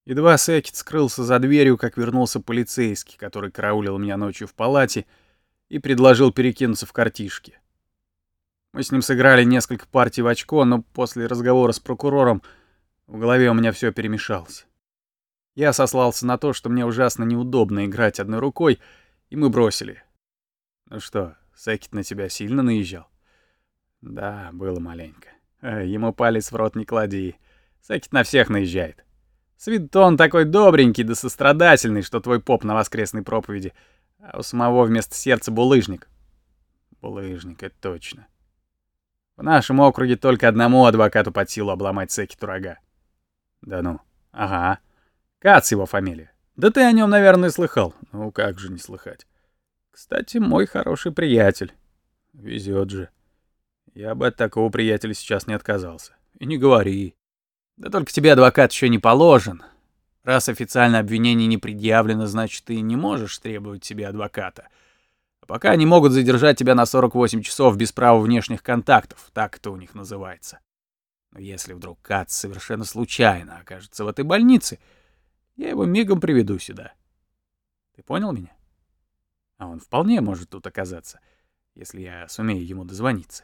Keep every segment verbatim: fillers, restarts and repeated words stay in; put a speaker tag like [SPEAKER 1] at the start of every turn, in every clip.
[SPEAKER 1] Едва Секет скрылся за дверью, как вернулся полицейский, который караулил меня ночью в палате, и предложил перекинуться в картишки. Мы с ним сыграли несколько партий в очко, но после разговора с прокурором в голове у меня все перемешалось. Я сослался на то, что мне ужасно неудобно играть одной рукой, и мы бросили. Ну что, Секет на тебя сильно наезжал? Да, было маленько. Э, Ему палец в рот не клади. Секет на всех наезжает. С виду он такой добренький да сострадательный, что твой поп на воскресной проповеди, а у самого вместо сердца булыжник. Булыжник, это точно. В нашем округе только одному адвокату под силу обломать Секету рога. Да ну, ага. Кац его фамилия. Да ты о нем, наверное, слыхал. Ну как же не слыхать. Кстати, мой хороший приятель. Везет же. Я бы от такого приятеля сейчас не отказался. И не говори. Да только тебе адвокат еще не положен. Раз официально обвинение не предъявлено, значит, ты не можешь требовать себе адвоката. А пока они могут задержать тебя на сорок восемь часов без права внешних контактов, так это у них называется. Но если вдруг Кац совершенно случайно окажется в этой больнице, я его мигом приведу сюда. Ты понял меня? А он вполне может тут оказаться, если я сумею ему дозвониться.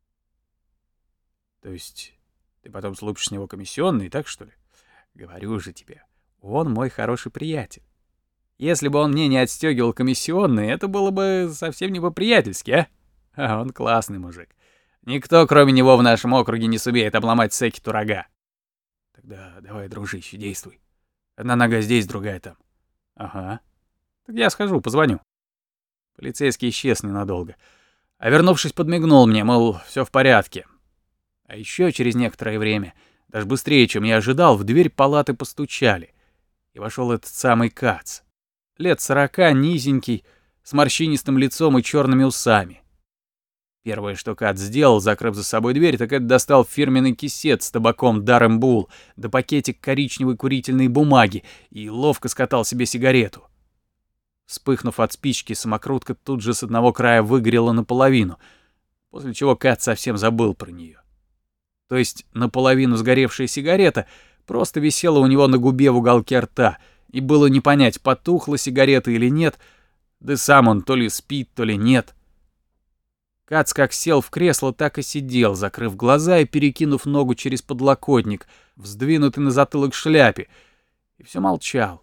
[SPEAKER 1] То есть ты потом слупишь с него комиссионный, так что ли? Говорю же тебе, он мой хороший приятель. Если бы он мне не отстегивал комиссионные, это было бы совсем не по-приятельски, а? А он классный мужик. Никто, кроме него, в нашем округе не сумеет обломать Секету рога. Тогда давай, дружище, действуй. Одна нога здесь, другая там. Ага. Так я схожу, позвоню. Полицейский исчез ненадолго. А вернувшись, подмигнул мне, мол, все в порядке. А еще через некоторое время, даже быстрее, чем я ожидал, в дверь палаты постучали. И вошел этот самый Кац. Лет сорока, низенький, с морщинистым лицом и черными усами. Первое, что Кац сделал, закрыв за собой дверь, так это достал фирменный кисет с табаком Даррембул, да пакетик коричневой курительной бумаги и ловко скатал себе сигарету. Вспыхнув от спички, самокрутка тут же с одного края выгорела наполовину, после чего Кац совсем забыл про нее. То есть наполовину сгоревшая сигарета просто висела у него на губе в уголке рта, и было не понять, потухла сигарета или нет, да сам он то ли спит, то ли нет. Кац как сел в кресло, так и сидел, закрыв глаза и перекинув ногу через подлокотник, вздвинутый на затылок шляпе, и все молчал.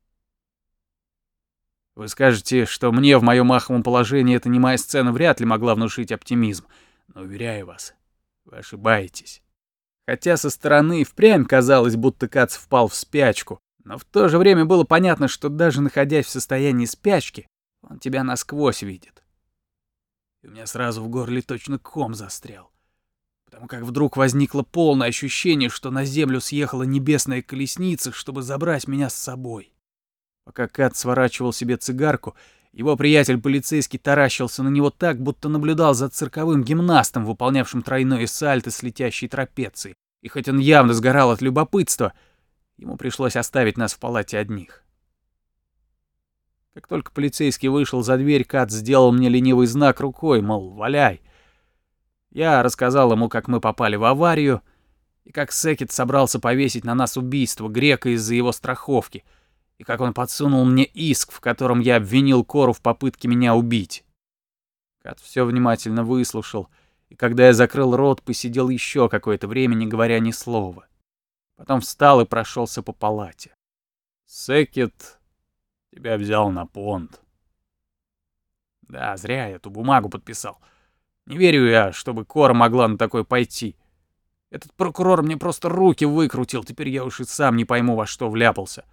[SPEAKER 1] Вы скажете, что мне в моем аховом положении эта немая сцена вряд ли могла внушить оптимизм, но, уверяю вас, вы ошибаетесь. Хотя со стороны и впрямь казалось, будто Кац впал в спячку, но в то же время было понятно, что даже находясь в состоянии спячки, он тебя насквозь видит. И у меня сразу в горле точно ком застрял, потому как вдруг возникло полное ощущение, что на землю съехала небесная колесница, чтобы забрать меня с собой. Пока Кац сворачивал себе цигарку, его приятель-полицейский таращился на него так, будто наблюдал за цирковым гимнастом, выполнявшим тройное сальто с летящей трапецией. И хоть он явно сгорал от любопытства, ему пришлось оставить нас в палате одних. Как только полицейский вышел за дверь, Кац сделал мне ленивый знак рукой, мол, валяй. Я рассказал ему, как мы попали в аварию, и как Секет собрался повесить на нас убийство Грека из-за его страховки, и как он подсунул мне иск, в котором я обвинил Кору в попытке меня убить. Кат все внимательно выслушал, и когда я закрыл рот, посидел еще какое-то время, не говоря ни слова. Потом встал и прошелся по палате. Секет тебя взял на понт. Да, зря я эту бумагу подписал. Не верю я, чтобы Кора могла на такое пойти. Этот прокурор мне просто руки выкрутил, теперь я уж и сам не пойму, во что вляпался.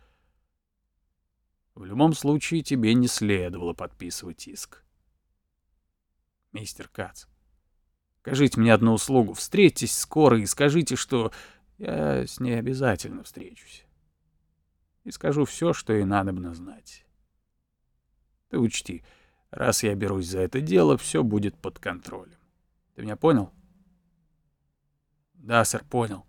[SPEAKER 1] В любом случае, тебе не следовало подписывать иск. Мистер Кац, скажите мне одну услугу. Встретьтесь с Корой и скажите, что я с ней обязательно встречусь. И скажу все, что ей надобно знать. Ты учти, раз я берусь за это дело, все будет под контролем. Ты меня понял? Да, сэр, понял.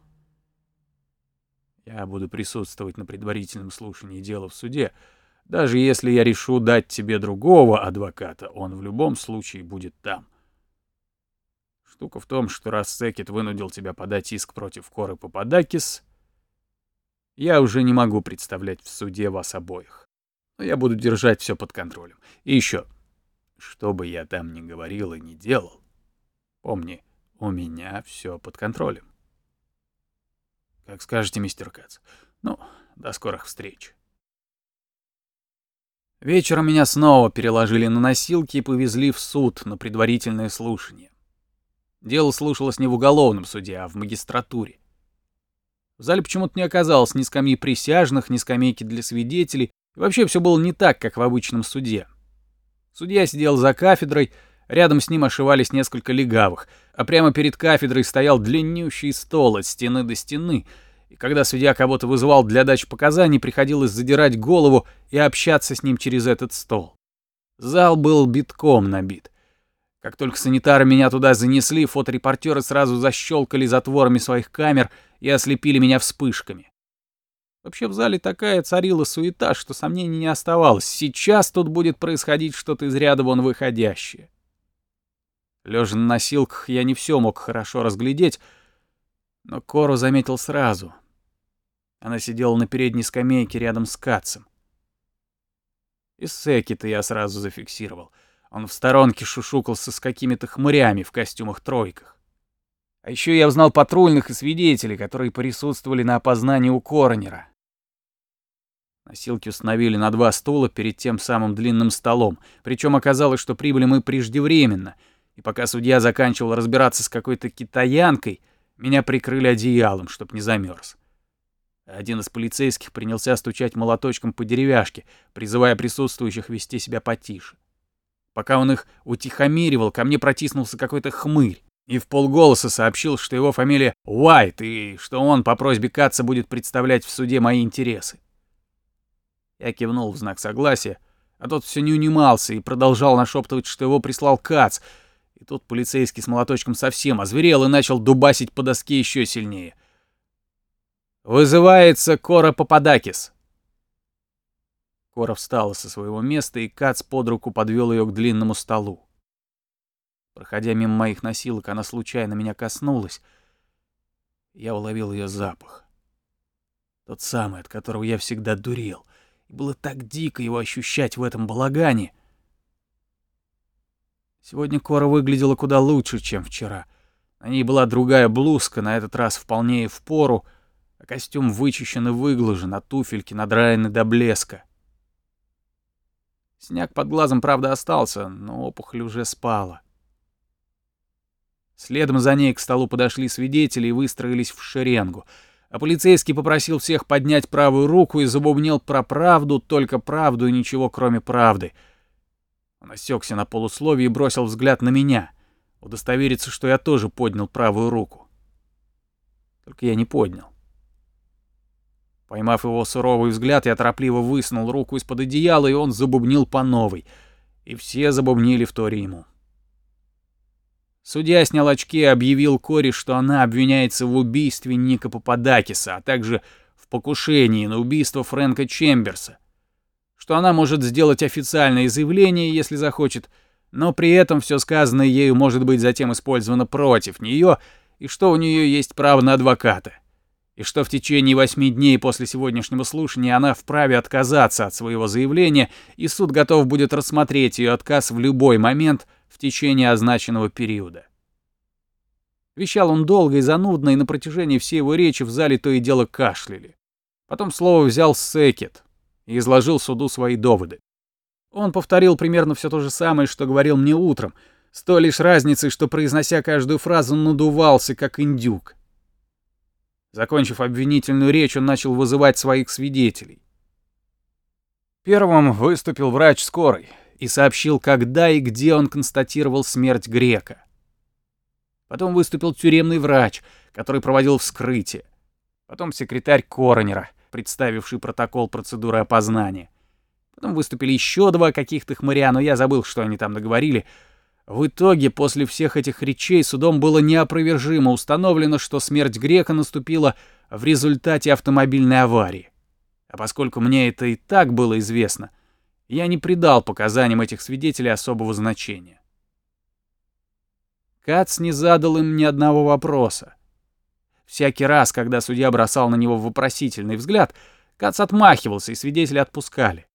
[SPEAKER 1] Я буду присутствовать на предварительном слушании дела в суде. Даже если я решу дать тебе другого адвоката, он в любом случае будет там. Штука в том, что раз Секет вынудил тебя подать иск против Коры Пападакис, Я уже не могу представлять в суде вас обоих. Но я буду держать все под контролем. И еще, что бы я там ни говорил и ни делал, помни, у меня все под контролем. Как скажете, мистер Кац. Ну, до скорых встреч. Вечером меня снова переложили на носилки и повезли в суд на предварительное слушание. Дело слушалось не в уголовном суде, а в магистратуре. В зале почему-то не оказалось ни скамьи присяжных, ни скамейки для свидетелей. И вообще все было не так, как в обычном суде. Судья сидел за кафедрой, рядом с ним ошивались несколько легавых, а прямо перед кафедрой стоял длиннющий стол от стены до стены, и когда судья кого-то вызывал для дачи показаний, приходилось задирать голову и общаться с ним через этот стол. Зал был битком набит. Как только санитары меня туда занесли, фоторепортеры сразу защелкали затворами своих камер и ослепили меня вспышками. Вообще в зале такая царила суета, что сомнений не оставалось. Сейчас тут будет происходить что-то из ряда вон выходящее. Лежа на носилках, я не все мог хорошо разглядеть, но Кору заметил сразу. Она сидела на передней скамейке рядом с Кацем. И Секи-то я сразу зафиксировал. Он в сторонке шушукался с какими-то хмырями в костюмах-тройках. А еще я узнал патрульных и свидетелей, которые присутствовали на опознании у коронера. Носилки установили на два стула перед тем самым длинным столом, причем оказалось, что прибыли мы преждевременно, и пока судья заканчивал разбираться с какой-то китаянкой, меня прикрыли одеялом, чтоб не замерз. Один из полицейских принялся стучать молоточком по деревяшке, призывая присутствующих вести себя потише. Пока он их утихомиривал, ко мне протиснулся какой-то хмырь и вполголоса сообщил, что его фамилия Уайт и что он по просьбе Катца будет представлять в суде мои интересы. Я кивнул в знак согласия, а тот все не унимался и продолжал нашептывать, что его прислал Катц. И тут полицейский с молоточком совсем озверел и начал дубасить по доске еще сильнее. «Вызывается Кора Пападакис». Кора встала со своего места, и Кац под руку подвел ее к длинному столу. Проходя мимо моих носилок, она случайно меня коснулась. Я уловил ее запах. Тот самый, от которого я всегда дурел. И было так дико его ощущать в этом балагане. Сегодня Кора выглядела куда лучше, чем вчера. На ней была другая блузка, на этот раз вполне и впору, а костюм вычищен и выглажен, а туфельки надраены до блеска. Синяк под глазом, правда, остался, но опухоль уже спала. Следом за ней к столу подошли свидетели и выстроились в шеренгу, а полицейский попросил всех поднять правую руку и забубнил про правду, только правду и ничего кроме правды. Он осекся на полусловии и бросил взгляд на меня, удостовериться, что я тоже поднял правую руку. Только я не поднял. Поймав его суровый взгляд, я торопливо высунул руку из-под одеяла, и он забубнил по новой. И все забубнили в торе ему. Судья снял очки и объявил Коре, что она обвиняется в убийстве Ника Пападакиса, а также в покушении на убийство Фрэнка Чемберса. Что она может сделать официальное заявление, если захочет, но при этом все сказанное ею может быть затем использовано против нее, и что у нее есть право на адвоката. И что в течение восьми дней после сегодняшнего слушания она вправе отказаться от своего заявления, и суд готов будет рассмотреть ее отказ в любой момент в течение означенного периода. Вещал он долго и занудно, и на протяжении всей его речи в зале то и дело кашляли. Потом слово взял Секет и изложил суду свои доводы. Он повторил примерно все то же самое, что говорил мне утром, с той лишь разницей, что, произнося каждую фразу, надувался, как индюк. Закончив обвинительную речь, он начал вызывать своих свидетелей. Первым выступил врач скорой и сообщил, когда и где он констатировал смерть Грека. Потом выступил тюремный врач, который проводил вскрытие. Потом секретарь коронера, представивший протокол процедуры опознания. Потом выступили еще два каких-то хмыря, но я забыл, что они там договорили. В итоге, после всех этих речей, судом было неопровержимо установлено, что смерть Грека наступила в результате автомобильной аварии. А поскольку мне это и так было известно, я не придал показаниям этих свидетелей особого значения. Кац не задал им ни одного вопроса. Всякий раз, когда судья бросал на него вопросительный взгляд, Кац отмахивался, и свидетеля отпускали.